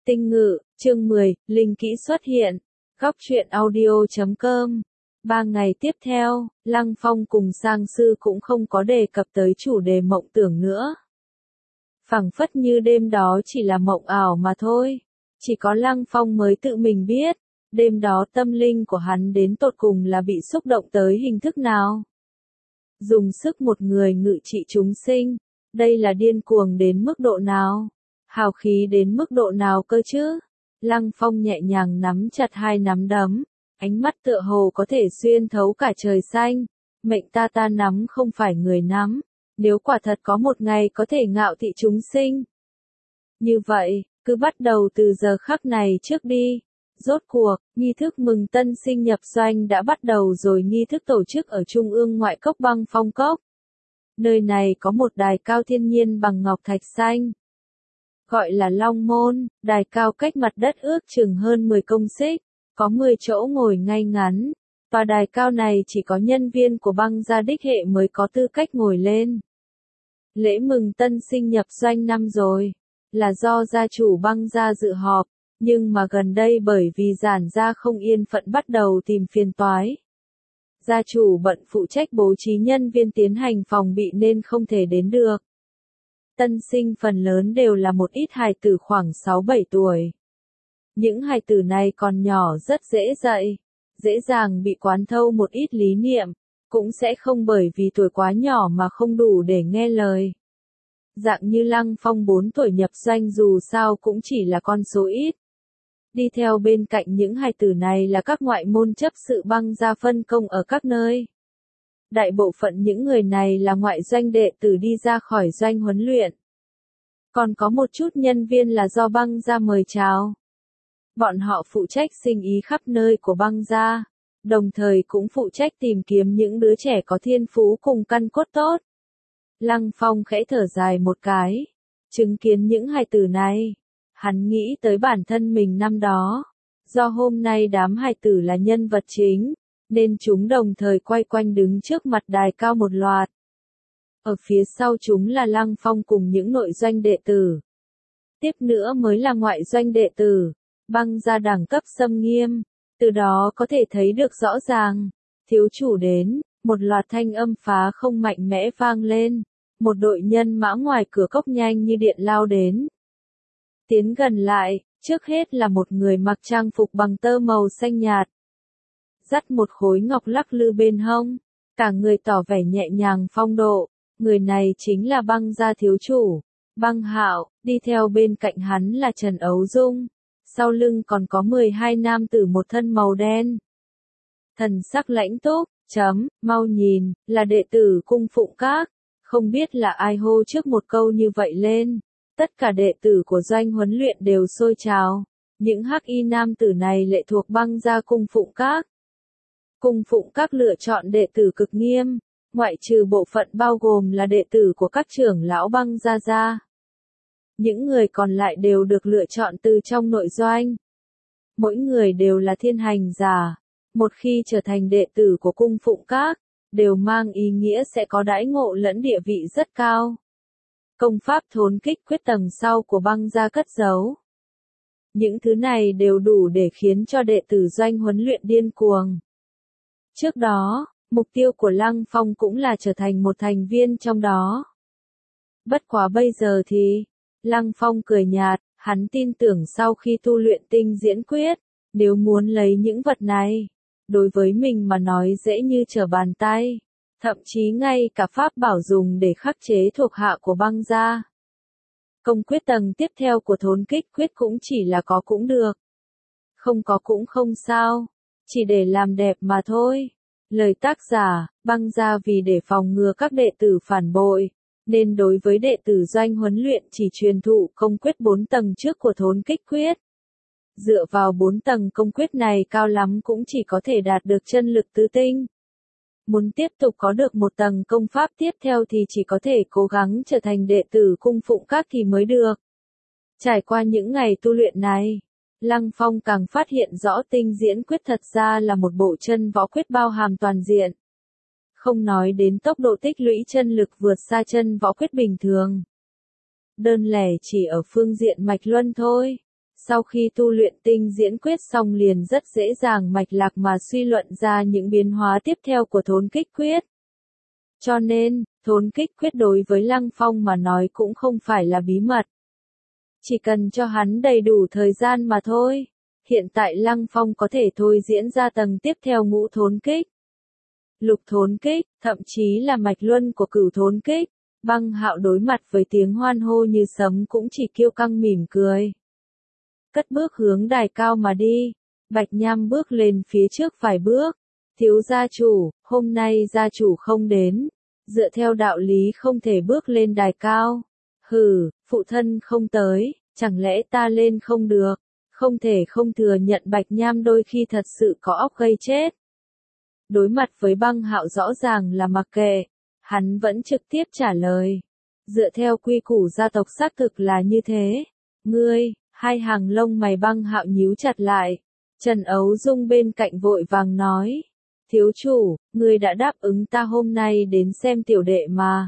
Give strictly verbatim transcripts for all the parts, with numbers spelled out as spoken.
Tinh ngự, chương mười, linh kỹ xuất hiện. Góc truyện audio chấm com. Ba ngày tiếp theo, Lăng Phong cùng Sang Sư cũng không có đề cập tới chủ đề mộng tưởng nữa. Phảng phất như đêm đó chỉ là mộng ảo mà thôi. Chỉ có Lăng Phong mới tự mình biết, đêm đó tâm linh của hắn đến tột cùng là bị xúc động tới hình thức nào. Dùng sức một người ngự trị chúng sinh, đây là điên cuồng đến mức độ nào? Hào khí đến mức độ nào cơ chứ? Lăng Phong nhẹ nhàng nắm chặt hai nắm đấm, ánh mắt tựa hồ có thể xuyên thấu cả trời xanh. Mệnh ta ta nắm không phải người nắm, nếu quả thật có một ngày có thể ngạo thị chúng sinh. Như vậy, cứ bắt đầu từ giờ khắc này trước đi. Rốt cuộc, nghi thức mừng tân sinh nhập doanh đã bắt đầu rồi. Nghi thức tổ chức ở trung ương ngoại cốc Băng Phong Cốc. Nơi này có một đài cao thiên nhiên bằng ngọc thạch xanh. Gọi là Long Môn, đài cao cách mặt đất ước chừng hơn mười công xích, có mười chỗ ngồi ngay ngắn. Và đài cao này chỉ có nhân viên của băng gia đích hệ mới có tư cách ngồi lên. Lễ mừng tân sinh nhập doanh năm rồi, là do gia chủ băng gia dự họp, nhưng mà gần đây bởi vì giản gia không yên phận bắt đầu tìm phiền toái. Gia chủ bận phụ trách bố trí nhân viên tiến hành phòng bị nên không thể đến được. Tân sinh phần lớn đều là một ít hài tử khoảng sáu bảy tuổi. Những hài tử này còn nhỏ rất dễ dạy, dễ dàng bị quán thâu một ít lý niệm, cũng sẽ không bởi vì tuổi quá nhỏ mà không đủ để nghe lời. Dạng như Lăng Phong bốn tuổi nhập doanh dù sao cũng chỉ là con số ít. Đi theo bên cạnh những hài tử này là các ngoại môn chấp sự băng gia phân công ở các nơi. Đại bộ phận những người này là ngoại doanh đệ tử đi ra khỏi doanh huấn luyện. Còn có một chút nhân viên là do băng gia mời chào. Bọn họ phụ trách sinh ý khắp nơi của băng gia, đồng thời cũng phụ trách tìm kiếm những đứa trẻ có thiên phú cùng căn cốt tốt. Lăng Phong khẽ thở dài một cái, chứng kiến những hài tử này, hắn nghĩ tới bản thân mình năm đó. Do hôm nay đám hài tử là nhân vật chính, nên chúng đồng thời quay quanh đứng trước mặt đài cao một loạt. Ở phía sau chúng là Lăng Phong cùng những nội doanh đệ tử. Tiếp nữa mới là ngoại doanh đệ tử, băng gia đẳng cấp xâm nghiêm, từ đó có thể thấy được rõ ràng. Thiếu chủ đến, một loạt thanh âm phá không mạnh mẽ vang lên, một đội nhân mã ngoài cửa cốc nhanh như điện lao đến. Tiến gần lại, trước hết là một người mặc trang phục bằng tơ màu xanh nhạt. Dắt một khối ngọc lắc lư bên hông, cả người tỏ vẻ nhẹ nhàng phong độ, người này chính là băng gia thiếu chủ, Băng Hạo, đi theo bên cạnh hắn là Trần Ấu Dung, sau lưng còn có mười hai nam tử một thân màu đen. Thần sắc lãnh túc, chấm, mau nhìn, là đệ tử cung phụng các, không biết là ai hô trước một câu như vậy lên, tất cả đệ tử của doanh huấn luyện đều sôi trào, những hắc y nam tử này lệ thuộc băng gia cung phụng các. Cung phụng các lựa chọn đệ tử cực nghiêm, ngoại trừ bộ phận bao gồm là đệ tử của các trưởng lão băng gia gia. Những người còn lại đều được lựa chọn từ trong nội doanh. Mỗi người đều là thiên hành giả, một khi trở thành đệ tử của cung phụng các, đều mang ý nghĩa sẽ có đãi ngộ lẫn địa vị rất cao. Công pháp thốn kích quyết tầng sau của băng gia cất giấu. Những thứ này đều đủ để khiến cho đệ tử doanh huấn luyện điên cuồng. Trước đó, mục tiêu của Lăng Phong cũng là trở thành một thành viên trong đó. Bất quá bây giờ thì, Lăng Phong cười nhạt, hắn tin tưởng sau khi tu luyện tinh diễn quyết, nếu muốn lấy những vật này, đối với mình mà nói dễ như trở bàn tay, thậm chí ngay cả pháp bảo dùng để khắc chế thuộc hạ của băng gia. Công quyết tầng tiếp theo của thốn kích quyết cũng chỉ là có cũng được, không có cũng không sao, chỉ để làm đẹp mà thôi. Lời tác giả, băng gia vì để phòng ngừa các đệ tử phản bội, nên đối với đệ tử doanh huấn luyện chỉ truyền thụ công quyết bốn tầng trước của thốn kích quyết. Dựa vào bốn tầng công quyết này cao lắm cũng chỉ có thể đạt được chân lực tứ tinh. Muốn tiếp tục có được một tầng công pháp tiếp theo thì chỉ có thể cố gắng trở thành đệ tử cung phụng các thì mới được. Trải qua những ngày tu luyện này, Lăng Phong càng phát hiện rõ tinh diễn quyết thật ra là một bộ chân võ quyết bao hàm toàn diện. Không nói đến tốc độ tích lũy chân lực vượt xa chân võ quyết bình thường. Đơn lẻ chỉ ở phương diện mạch luân thôi. Sau khi tu luyện tinh diễn quyết xong liền rất dễ dàng mạch lạc mà suy luận ra những biến hóa tiếp theo của thốn kích quyết. Cho nên, thốn kích quyết đối với Lăng Phong mà nói cũng không phải là bí mật. Chỉ cần cho hắn đầy đủ thời gian mà thôi. Hiện tại Lăng Phong có thể thôi diễn ra tầng tiếp theo ngũ thốn kích, lục thốn kích, thậm chí là mạch luân của cửu thốn kích. Băng Hạo đối mặt với tiếng hoan hô như sấm cũng chỉ kiêu căng mỉm cười. Cất bước hướng đài cao mà đi. Bạch Nham bước lên phía trước vài bước. Thiếu gia chủ, hôm nay gia chủ không đến. Dựa theo đạo lý không thể bước lên đài cao. Hừ, phụ thân không tới, chẳng lẽ ta lên không được. Không thể không thừa nhận Bạch Nham đôi khi thật sự có óc gây chết. Đối mặt với Băng Hạo rõ ràng là mặc kệ. Hắn vẫn trực tiếp trả lời. Dựa theo quy củ gia tộc xác thực là như thế. Ngươi, hai hàng lông mày Băng Hạo nhíu chặt lại. Trần Ấu Dung bên cạnh vội vàng nói. Thiếu chủ, ngươi đã đáp ứng ta hôm nay đến xem tiểu đệ mà.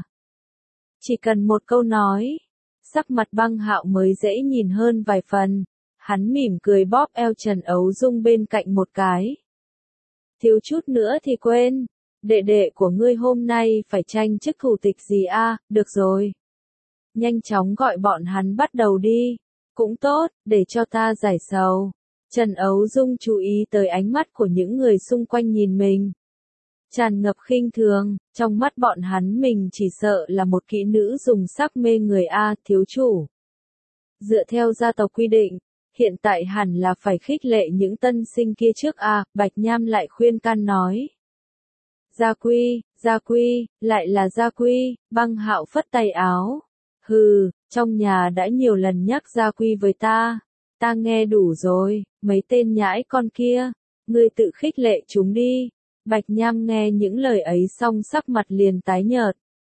Chỉ cần một câu nói. Sắc mặt Băng Hạo mới dễ nhìn hơn vài phần. Hắn mỉm cười bóp eo Trần Ấu Dung bên cạnh một cái. Thiếu chút nữa thì quên. Đệ đệ của ngươi hôm nay phải tranh chức thủ tịch gì a? À? Được rồi. Nhanh chóng gọi bọn hắn bắt đầu đi. Cũng tốt, để cho ta giải sầu. Trần Ấu Dung chú ý tới ánh mắt của những người xung quanh nhìn mình. Tràn ngập khinh thường, trong mắt bọn hắn mình chỉ sợ là một kỹ nữ dùng sắc mê người a, thiếu chủ. Dựa theo gia tộc quy định, hiện tại hẳn là phải khích lệ những tân sinh kia trước a, Bạch Nham lại khuyên can nói. Gia Quy, Gia Quy, lại là Gia Quy, Băng Hạo phất tay áo. Hừ, trong nhà đã nhiều lần nhắc Gia Quy với ta. Ta nghe đủ rồi, mấy tên nhãi con kia. Ngươi tự khích lệ chúng đi. Bạch Nham nghe những lời ấy xong sắc mặt liền tái nhợt.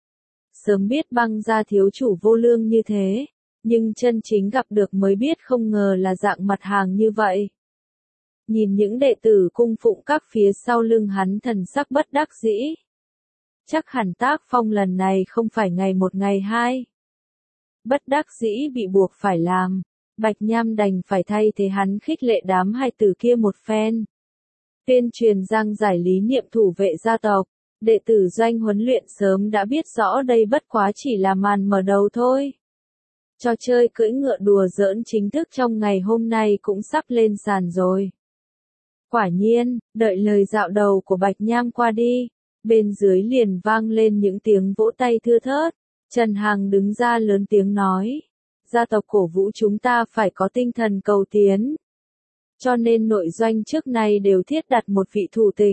Sớm biết Băng gia thiếu chủ vô lương như thế. Nhưng chân chính gặp được mới biết không ngờ là dạng mặt hàng như vậy. Nhìn những đệ tử cung phụng các phía sau lưng hắn thần sắc bất đắc dĩ. Chắc hẳn tác phong lần này không phải ngày một ngày hai. Bất đắc dĩ bị buộc phải làm. Bạch Nham đành phải thay thế hắn khích lệ đám hai tử kia một phen. Tuyên truyền giảng giải lý niệm thủ vệ gia tộc. Đệ tử doanh huấn luyện sớm đã biết rõ đây bất quá chỉ là màn mở đầu thôi. Trò chơi cưỡi ngựa đùa giỡn chính thức trong ngày hôm nay cũng sắp lên sàn rồi. Quả nhiên, đợi lời dạo đầu của Bạch Nham qua đi, bên dưới liền vang lên những tiếng vỗ tay thưa thớt. Trần Hằng đứng ra lớn tiếng nói, gia tộc cổ vũ chúng ta phải có tinh thần cầu tiến. Cho nên nội doanh trước này đều thiết đặt một vị thủ tịch.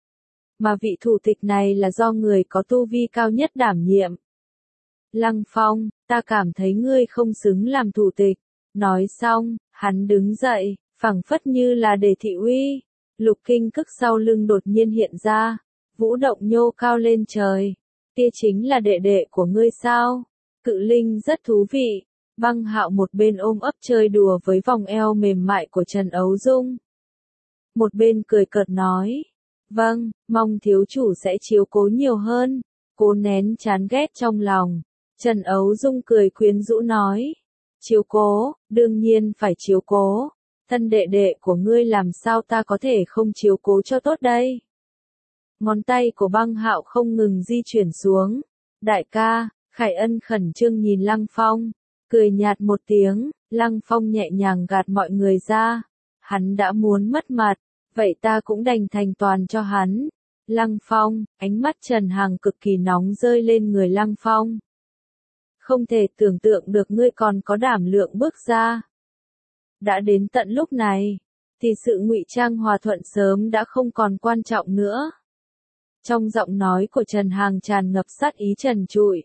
Mà vị thủ tịch này là do người có tu vi cao nhất đảm nhiệm. Lăng Phong, ta cảm thấy ngươi không xứng làm thủ tịch. Nói xong, hắn đứng dậy, phảng phất như là để thị uy. Lục kinh cức sau lưng đột nhiên hiện ra, vũ động nhô cao lên trời. Tia chính là đệ đệ của ngươi sao? Cự linh rất thú vị. Băng Hạo một bên ôm ấp chơi đùa với vòng eo mềm mại của Trần Ấu Dung. Một bên cười cợt nói. Vâng, mong thiếu chủ sẽ chiếu cố nhiều hơn. Cố nén chán ghét trong lòng. Trần Ấu Dung cười quyến rũ nói. Chiếu cố, đương nhiên phải chiếu cố. Thân đệ đệ của ngươi làm sao ta có thể không chiếu cố cho tốt đây? Ngón tay của Băng Hạo không ngừng di chuyển xuống. Đại ca, Khải Ân khẩn trương nhìn Lăng Phong. Cười nhạt một tiếng, Lăng Phong nhẹ nhàng gạt mọi người ra. Hắn đã muốn mất mặt, vậy ta cũng đành thành toàn cho hắn. Lăng Phong, ánh mắt Trần Hằng cực kỳ nóng rơi lên người Lăng Phong. Không thể tưởng tượng được ngươi còn có đảm lượng bước ra. Đã đến tận lúc này, thì sự ngụy trang hòa thuận sớm đã không còn quan trọng nữa. Trong giọng nói của Trần Hằng tràn ngập sát ý trần trụi.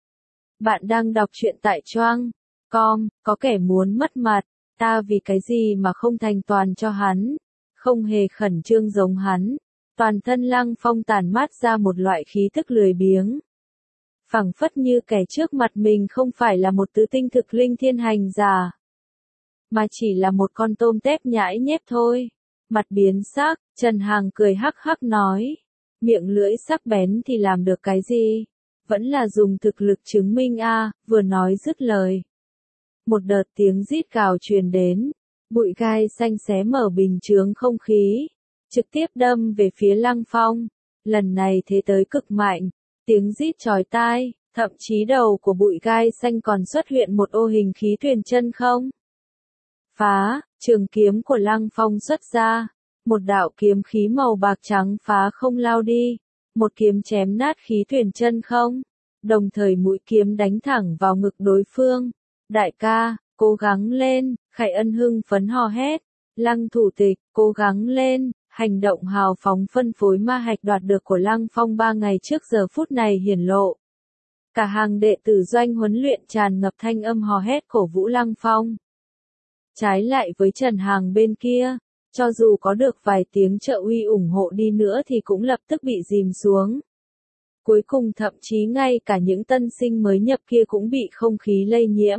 Bạn đang đọc truyện tại Choang com, có kẻ muốn mất mặt, ta vì cái gì mà không thành toàn cho hắn, không hề khẩn trương giống hắn. Toàn thân Lăng Phong tản mát ra một loại khí tức lười biếng. Phảng phất như kẻ trước mặt mình không phải là một tứ tinh thực linh thiên hành giả, mà chỉ là một con tôm tép nhãi nhép thôi. Mặt biến sắc, Trần Hằng cười hắc hắc nói, miệng lưỡi sắc bén thì làm được cái gì? Vẫn là dùng thực lực chứng minh a. À, vừa nói dứt lời. Một đợt tiếng rít gào truyền đến, Bụi gai xanh xé mở bình chướng không khí, trực tiếp đâm về phía Lăng Phong. Lần này thế tới cực mạnh, tiếng rít chói tai, thậm chí đầu của bụi gai xanh còn xuất hiện một ô hình khí thuyền chân không. Phá, trường kiếm của Lăng Phong xuất ra, một đạo kiếm khí màu bạc trắng phá không lao đi, một kiếm chém nát khí thuyền chân không, đồng thời mũi kiếm đánh thẳng vào ngực đối phương. Đại ca, cố gắng lên, Khải Ân hưng phấn hò hét. Lăng thủ tịch, cố gắng lên. Hành động hào phóng phân phối ma hạch đoạt được của Lăng Phong ba ngày trước giờ phút này hiển lộ. Cả hàng đệ tử doanh huấn luyện tràn ngập thanh âm hò hét cổ vũ Lăng Phong. Trái lại với Trần Hàng bên kia, cho dù có được vài tiếng trợ uy ủng hộ đi nữa thì cũng lập tức bị dìm xuống. Cuối cùng thậm chí ngay cả những tân sinh mới nhập kia cũng bị không khí lây nhiễm.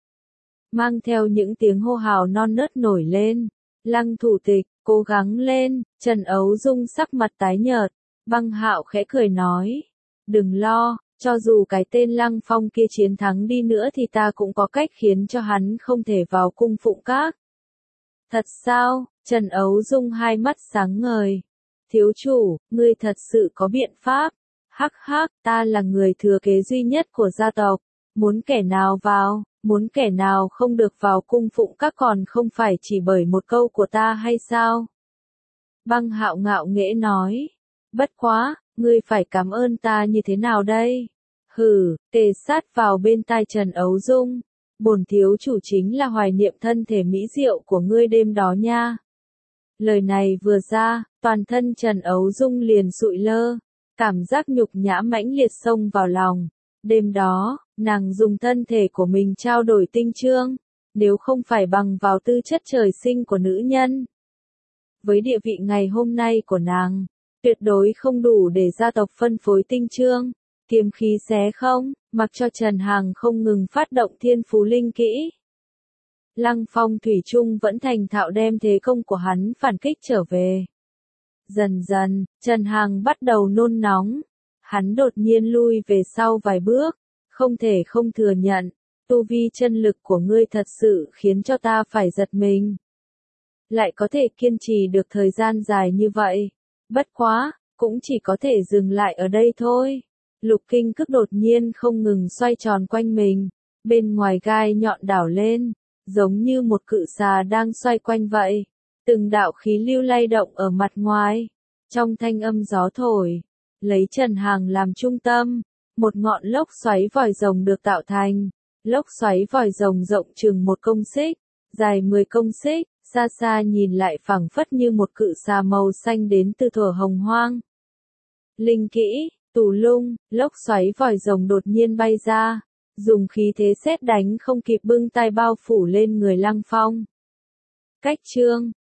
Mang theo những tiếng hô hào non nớt nổi lên. Lăng thủ tịch, cố gắng lên. Trần Ấu Dung sắc mặt tái nhợt. Băng Hạo khẽ cười nói. Đừng lo, cho dù cái tên Lăng Phong kia chiến thắng đi nữa thì ta cũng có cách khiến cho hắn không thể vào cung phụng các. Thật sao? Trần Ấu Dung hai mắt sáng ngời. Thiếu chủ, ngươi thật sự có biện pháp. Hắc hắc, ta là người thừa kế duy nhất của gia tộc. Muốn kẻ nào vào, muốn kẻ nào không được vào cung phụng các còn không phải chỉ bởi một câu của ta hay sao? Băng Hạo ngạo nghễ nói. Bất quá, ngươi phải cảm ơn ta như thế nào đây? Hừ, kề sát vào bên tai Trần Ấu Dung. Bổn thiếu chủ chính là hoài niệm thân thể mỹ diệu của ngươi đêm đó nha. Lời này vừa ra, toàn thân Trần Ấu Dung liền sụi lơ. Cảm giác nhục nhã mãnh liệt xông vào lòng. Đêm đó, nàng dùng thân thể của mình trao đổi tinh chương, nếu không phải bằng vào tư chất trời sinh của nữ nhân. Với địa vị ngày hôm nay của nàng, tuyệt đối không đủ để gia tộc phân phối tinh chương, kiếm khí xé không, mặc cho Trần Hàng không ngừng phát động thiên phú linh kỹ. Lăng Phong thủy chung vẫn thành thạo đem thế công của hắn phản kích trở về. Dần dần, Trần Hàng bắt đầu nôn nóng. Hắn đột nhiên lui về sau vài bước. Không thể không thừa nhận. Tu vi chân lực của ngươi thật sự khiến cho ta phải giật mình. Lại có thể kiên trì được thời gian dài như vậy. Bất quá, cũng chỉ có thể dừng lại ở đây thôi. Lục kinh cức đột nhiên không ngừng xoay tròn quanh mình. Bên ngoài gai nhọn đảo lên. Giống như một cự xà đang xoay quanh vậy. Từng đạo khí lưu lay động ở mặt ngoài. Trong thanh âm gió thổi, lấy Trần Hàng làm trung tâm, một ngọn lốc xoáy vòi rồng được tạo thành. Lốc xoáy vòi rồng rộng chừng một công xích, dài mười công xích, xa xa nhìn lại phảng phất như một cự xà màu xanh đến từ thuở hồng hoang. Linh kỹ, tù lung, lốc xoáy vòi rồng đột nhiên bay ra, dùng khí thế sét đánh không kịp bưng tay bao phủ lên người Lăng Phong. Cách chương